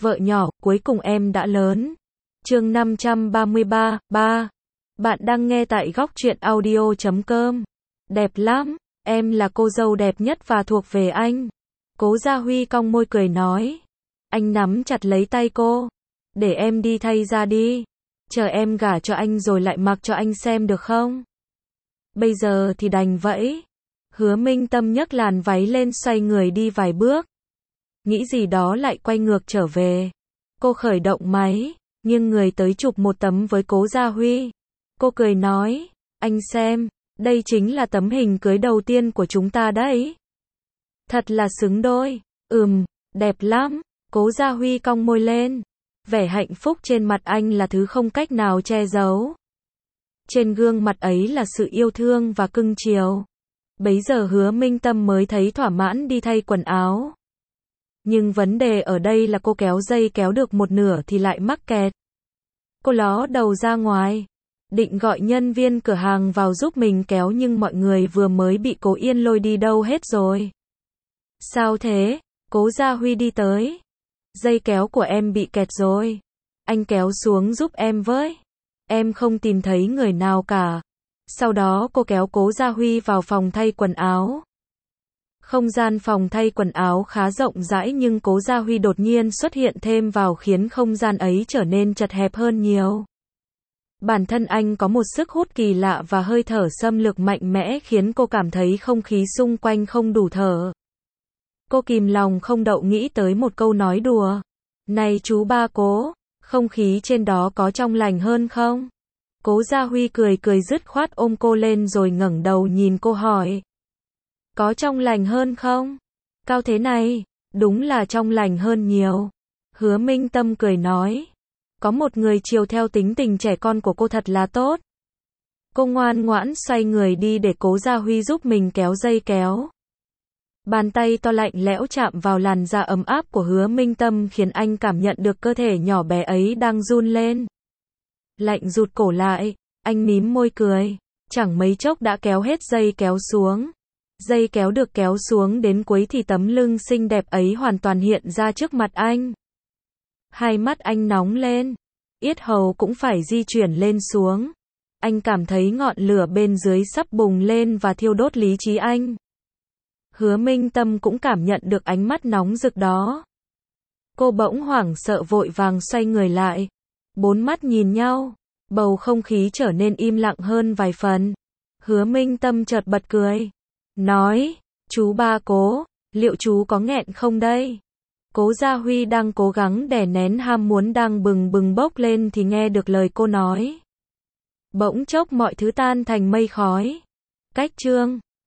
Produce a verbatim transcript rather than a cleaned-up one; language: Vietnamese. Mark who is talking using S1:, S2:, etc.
S1: Vợ nhỏ, cuối cùng em đã lớn. Chương năm trăm ba mươi ba, ba. Bạn đang nghe tại góc truyện audio chấm com. Đẹp lắm, em là cô dâu đẹp nhất và thuộc về anh. Cố Gia Huy cong môi cười nói. Anh nắm chặt lấy tay cô. Để em đi thay ra đi. Chờ em gả cho anh rồi lại mặc cho anh xem được không? Bây giờ thì đành vậy. Hứa Minh Tâm nhấc làn váy lên xoay người đi vài bước. Nghĩ gì đó lại quay ngược trở về. Cô khởi động máy, nghiêng người tới chụp một tấm với Cố Gia Huy. Cô cười nói, anh xem, đây chính là tấm hình cưới đầu tiên của chúng ta đấy. Thật là xứng đôi. Ừm, đẹp lắm. Cố Gia Huy cong môi lên. Vẻ hạnh phúc trên mặt anh là thứ không cách nào che giấu. Trên gương mặt ấy là sự yêu thương và cưng chiều. Bấy giờ Hứa Minh Tâm mới thấy thỏa mãn đi thay quần áo. Nhưng vấn đề ở đây là cô kéo dây kéo được một nửa thì lại mắc kẹt. Cô ló đầu ra ngoài, định gọi nhân viên cửa hàng vào giúp mình kéo nhưng mọi người vừa mới bị Cố Yên lôi đi đâu hết rồi. Sao thế? Cố Gia Huy đi tới. Dây kéo của em bị kẹt rồi. Anh kéo xuống giúp em với. Em không tìm thấy người nào cả. Sau đó cô kéo Cố Gia Huy vào phòng thay quần áo. Không gian phòng thay quần áo khá rộng rãi nhưng Cố Gia Huy đột nhiên xuất hiện thêm vào khiến không gian ấy trở nên chật hẹp hơn nhiều. Bản thân anh có một sức hút kỳ lạ và hơi thở xâm lược mạnh mẽ khiến cô cảm thấy không khí xung quanh không đủ thở. Cô kìm lòng không đậu nghĩ tới một câu nói đùa. Này chú ba Cố, không khí trên đó có trong lành hơn không? Cố Gia Huy cười cười dứt khoát ôm cô lên rồi ngẩng đầu nhìn cô hỏi. Có trong lành hơn không? Cao thế này, đúng là trong lành hơn nhiều. Hứa Minh Tâm cười nói. Có một người chiều theo tính tình trẻ con của cô thật là tốt. Cô ngoan ngoãn xoay người đi để Cố Gia Huy giúp mình kéo dây kéo. Bàn tay to lạnh lẽo chạm vào làn da ấm áp của Hứa Minh Tâm khiến anh cảm nhận được cơ thể nhỏ bé ấy đang run lên. Lạnh rụt cổ lại, anh mím môi cười. Chẳng mấy chốc đã kéo hết dây kéo xuống. Dây kéo được kéo xuống đến cuối thì tấm lưng xinh đẹp ấy hoàn toàn hiện ra trước mặt anh. Hai mắt anh nóng lên, yết hầu cũng phải di chuyển lên xuống. Anh cảm thấy ngọn lửa bên dưới sắp bùng lên và thiêu đốt lý trí anh. Hứa Minh Tâm cũng cảm nhận được ánh mắt nóng rực đó. Cô bỗng hoảng sợ vội vàng xoay người lại. Bốn mắt nhìn nhau, bầu không khí trở nên im lặng hơn vài phần. Hứa Minh Tâm chợt bật cười. Nói, chú ba Cố, liệu chú có nghẹn không đây? Cố Gia Huy đang cố gắng đè nén ham muốn đang bừng bừng bốc lên thì nghe được lời cô nói. Bỗng chốc mọi thứ tan thành mây khói. Cách chương